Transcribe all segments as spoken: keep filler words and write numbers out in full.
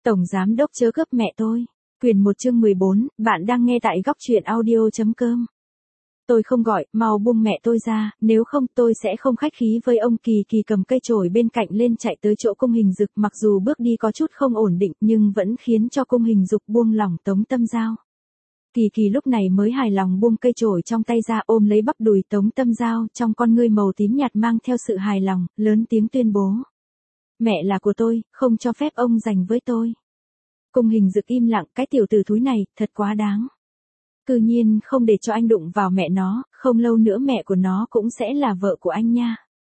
Tổng giám đốc chớ cướp mẹ tôi. Quyền một chương mười bốn, bạn đang nghe tại góc truyện audio.com. Tôi không gọi, mau buông mẹ tôi ra, nếu không tôi sẽ không khách khí với ông. Kỳ Kỳ cầm cây chổi bên cạnh lên chạy tới chỗ Cung Hình Dực, mặc dù bước đi có chút không ổn định nhưng vẫn khiến cho Cung Hình Dực buông lỏng Tống Tâm Giao. Kỳ Kỳ lúc này mới hài lòng buông cây chổi trong tay ra, ôm lấy bắp đùi Tống Tâm Giao, trong con ngươi màu tím nhạt mang theo sự hài lòng, lớn tiếng tuyên bố. Mẹ là của tôi, không cho phép ông giành với tôi. Cung Hình Dực im lặng, cái tiểu tử thúi này, thật quá đáng. Cư nhiên không để cho anh đụng vào mẹ nó, không lâu nữa mẹ của nó cũng sẽ là vợ của anh nha.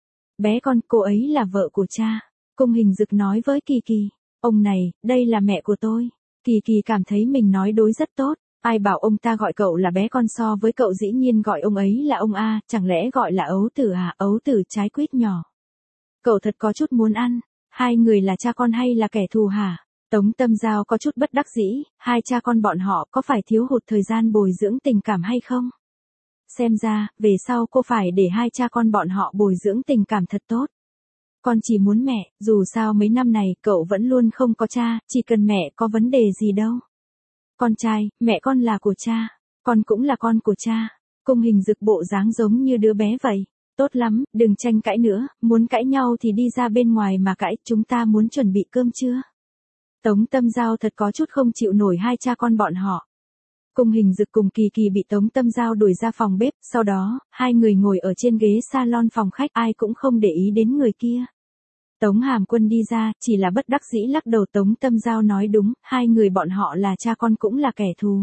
Bé con, cô ấy là vợ của cha. Cung Hình Dực nói với Kỳ Kỳ. Ông này, đây là mẹ của tôi. Kỳ Kỳ cảm thấy mình nói đối rất tốt. Ai bảo ông ta gọi cậu là bé con, so với cậu dĩ nhiên gọi ông ấy là ông A, chẳng lẽ gọi là ấu tử à, ấu tử trái quýt nhỏ. Cậu thật có chút muốn ăn. Hai người là cha con hay là kẻ thù hả? Tống Tâm Giao có chút bất đắc dĩ, hai cha con bọn họ có phải thiếu hụt thời gian bồi dưỡng tình cảm hay không? Xem ra, về sau cô phải để hai cha con bọn họ bồi dưỡng tình cảm thật tốt. Con chỉ muốn mẹ, dù sao mấy năm này cậu vẫn luôn không có cha, chỉ cần mẹ có vấn đề gì đâu. Con trai, mẹ con là của cha, con cũng là con của cha. Cung Hình Dực bộ dáng giống như đứa bé vậy. Tốt lắm, đừng tranh cãi nữa, muốn cãi nhau thì đi ra bên ngoài mà cãi, chúng ta muốn chuẩn bị cơm chưa? Tống Tâm Giao thật có chút không chịu nổi hai cha con bọn họ. Cung Hình Dực cùng Kỳ Kỳ bị Tống Tâm Giao đuổi ra phòng bếp, sau đó, hai người ngồi ở trên ghế salon phòng khách, ai cũng không để ý đến người kia. Tống Hàm Quân đi ra, chỉ là bất đắc dĩ lắc đầu. Tống Tâm Giao nói đúng, hai người bọn họ là cha con cũng là kẻ thù.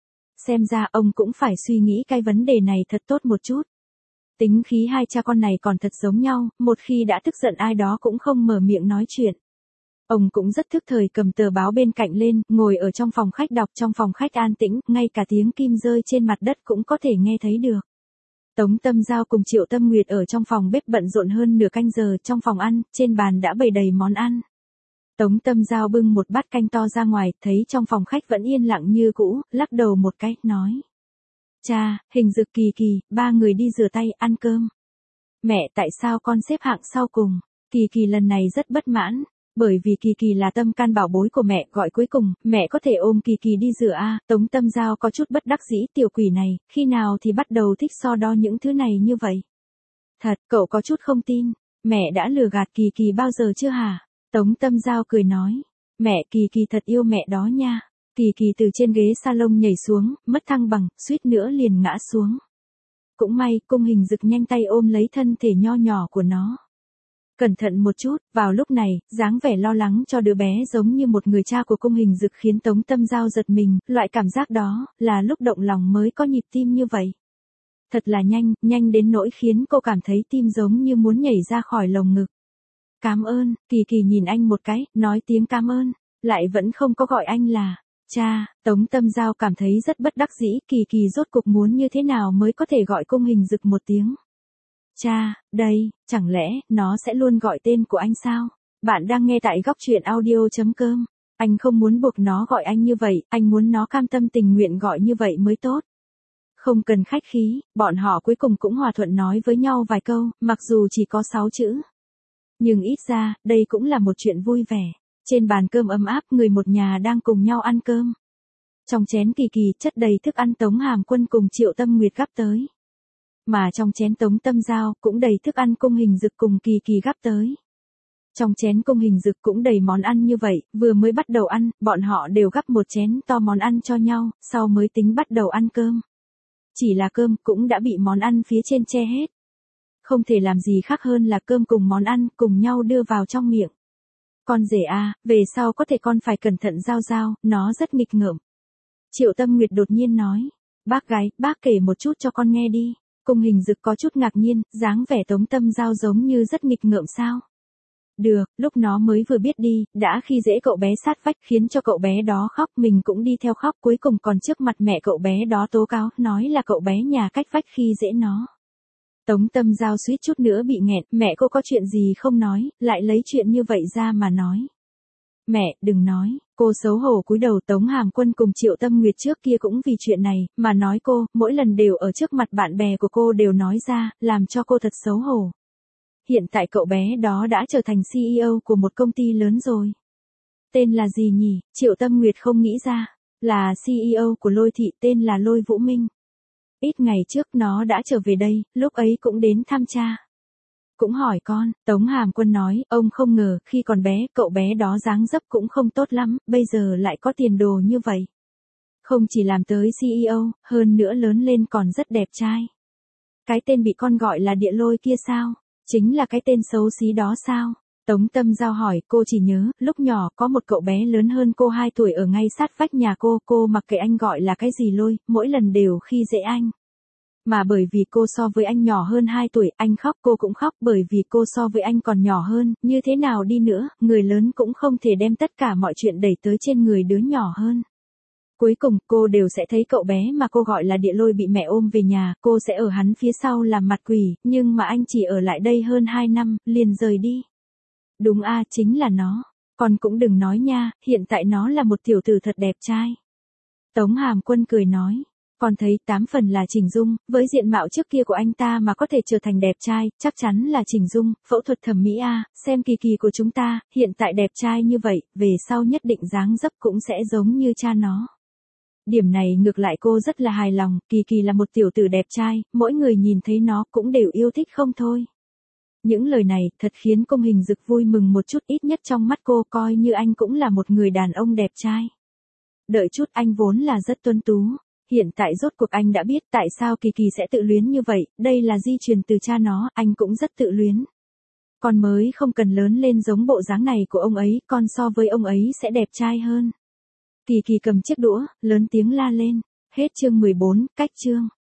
Xem ra ông cũng phải suy nghĩ cái vấn đề này thật tốt một chút. Tính khí hai cha con này còn thật giống nhau, một khi đã tức giận ai đó cũng không mở miệng nói chuyện. Ông cũng rất thức thời cầm tờ báo bên cạnh lên, ngồi ở trong phòng khách đọc. Trong phòng khách an tĩnh, ngay cả tiếng kim rơi trên mặt đất cũng có thể nghe thấy được. Tống Tâm Giao cùng Triệu Tâm Nguyệt ở trong phòng bếp bận rộn hơn nửa canh giờ. Trong phòng ăn, trên bàn đã bày đầy món ăn. Tống Tâm Giao bưng một bát canh to ra ngoài, thấy trong phòng khách vẫn yên lặng như cũ, lắc đầu một cái, nói. Cha, Hình Dực, Kỳ Kỳ, ba người đi rửa tay, ăn cơm. Mẹ, tại sao con xếp hạng sau cùng? Kỳ Kỳ lần này rất bất mãn. Bởi vì Kỳ Kỳ là tâm can bảo bối của mẹ, gọi cuối cùng, mẹ có thể ôm Kỳ Kỳ đi rửa a. Tống Tâm Giao có chút bất đắc dĩ, tiểu quỷ này, khi nào thì bắt đầu thích so đo những thứ này như vậy? Thật, cậu có chút không tin, mẹ đã lừa gạt Kỳ Kỳ bao giờ chưa hả? Tống Tâm Giao cười nói, mẹ, Kỳ Kỳ thật yêu mẹ đó nha. Kỳ Kỳ từ trên ghế salon nhảy xuống, mất thăng bằng, suýt nữa liền ngã xuống. Cũng may, Cung Hình Dực nhanh tay ôm lấy thân thể nho nhỏ của nó. Cẩn thận một chút, vào lúc này, dáng vẻ lo lắng cho đứa bé giống như một người cha của Cung Hình Dực khiến Tống Tâm Giao giật mình, loại cảm giác đó, là lúc động lòng mới có nhịp tim như vậy. Thật là nhanh, nhanh đến nỗi khiến cô cảm thấy tim giống như muốn nhảy ra khỏi lồng ngực. Cảm ơn, Kỳ Kỳ nhìn anh một cái, nói tiếng cảm ơn, lại vẫn không có gọi anh là cha. Tống Tâm Giao cảm thấy rất bất đắc dĩ, Kỳ Kỳ rốt cục muốn như thế nào mới có thể gọi Cung Hình Dực một tiếng cha, đây, chẳng lẽ, nó sẽ luôn gọi tên của anh sao? Bạn đang nghe tại góc truyện audio.com. Anh không muốn buộc nó gọi anh như vậy, anh muốn nó cam tâm tình nguyện gọi như vậy mới tốt. Không cần khách khí, bọn họ cuối cùng cũng hòa thuận nói với nhau vài câu, mặc dù chỉ có sáu chữ. Nhưng ít ra, đây cũng là một chuyện vui vẻ. Trên bàn cơm ấm áp, người một nhà đang cùng nhau ăn cơm. Trong chén Kỳ Kỳ chất đầy thức ăn Tống Hàm Quân cùng Triệu Tâm Nguyệt gắp tới. Mà trong chén Tống Tâm Giao cũng đầy thức ăn Cung Hình Dực cùng Kỳ Kỳ gắp tới. Trong chén Cung Hình Dực cũng đầy món ăn như vậy, vừa mới bắt đầu ăn, bọn họ đều gắp một chén to món ăn cho nhau, sau mới tính bắt đầu ăn cơm. Chỉ là cơm cũng đã bị món ăn phía trên che hết. Không thể làm gì khác hơn là cơm cùng món ăn cùng nhau đưa vào trong miệng. Con rể à, về sau có thể con phải cẩn thận Giao Giao, nó rất nghịch ngợm. Triệu Tâm Nguyệt đột nhiên nói, bác gái, bác kể một chút cho con nghe đi. Cung Hình Dực có chút ngạc nhiên, dáng vẻ Tống Tâm Giao giống như rất nghịch ngợm sao? Được, lúc nó mới vừa biết đi, đã khi dễ cậu bé sát vách khiến cho cậu bé đó khóc, mình cũng đi theo khóc, cuối cùng còn trước mặt mẹ cậu bé đó tố cáo, nói là cậu bé nhà cách vách khi dễ nó. Tống Tâm Giao suýt chút nữa bị nghẹn, mẹ cô có chuyện gì không nói, lại lấy chuyện như vậy ra mà nói. Mẹ, đừng nói, cô xấu hổ cúi đầu. Tống Hàm Quân cùng Triệu Tâm Nguyệt trước kia cũng vì chuyện này, mà nói cô, mỗi lần đều ở trước mặt bạn bè của cô đều nói ra, làm cho cô thật xấu hổ. Hiện tại cậu bé đó đã trở thành xê e ô của một công ty lớn rồi. tên là gì nhỉ? Triệu Tâm Nguyệt không nghĩ ra. Là xê e ô của Lôi Thị, tên là Lôi Vũ Minh. Ít ngày trước nó đã trở về đây, lúc ấy cũng đến thăm cha. Cũng hỏi con, Tống Hàm Quân nói, ông không ngờ, khi còn bé, cậu bé đó dáng dấp cũng không tốt lắm, bây giờ lại có tiền đồ như vậy. Không chỉ làm tới xê e ô, hơn nữa lớn lên còn rất đẹp trai. Cái tên bị con gọi là Địa Lôi kia sao? Chính là cái tên xấu xí đó sao? Tống Tâm Giao hỏi, cô chỉ nhớ, lúc nhỏ có một cậu bé lớn hơn cô hai tuổi ở ngay sát vách nhà cô, cô mặc kệ anh gọi là cái gì Lôi, mỗi lần đều khi dễ anh. Mà bởi vì cô so với anh nhỏ hơn hai tuổi, anh khóc cô cũng khóc, bởi vì cô so với anh còn nhỏ hơn, như thế nào đi nữa, người lớn cũng không thể đem tất cả mọi chuyện đẩy tới trên người đứa nhỏ hơn. Cuối cùng, cô đều sẽ thấy cậu bé mà cô gọi là Địa Lôi bị mẹ ôm về nhà, cô sẽ ở hắn phía sau làm mặt quỷ, nhưng mà anh chỉ ở lại đây hơn hai năm, liền rời đi. Đúng a, chính là nó. Con cũng đừng nói nha, hiện tại nó là một tiểu tử thật đẹp trai. Tống Hàm Quân cười nói. Con thấy tám phần là Trình Dung, với diện mạo trước kia của anh ta mà có thể trở thành đẹp trai, chắc chắn là Trình Dung, phẫu thuật thẩm mỹ a, xem Kỳ Kỳ của chúng ta, hiện tại đẹp trai như vậy, về sau nhất định dáng dấp cũng sẽ giống như cha nó. Điểm này ngược lại cô rất là hài lòng, Kỳ Kỳ là một tiểu tử đẹp trai, mỗi người nhìn thấy nó cũng đều yêu thích không thôi. Những lời này thật khiến Cung Hình Dực vui mừng một chút, ít nhất trong mắt cô coi như anh cũng là một người đàn ông đẹp trai. Đợi chút, anh vốn là rất tuấn tú. Hiện tại rốt cuộc anh đã biết tại sao Kỳ Kỳ sẽ tự luyến như vậy, đây là di truyền từ cha nó, anh cũng rất tự luyến. Con mới không cần lớn lên giống bộ dáng này của ông ấy, con so với ông ấy sẽ đẹp trai hơn. Kỳ Kỳ cầm chiếc đũa, lớn tiếng la lên. Hết chương mười bốn, cách chương.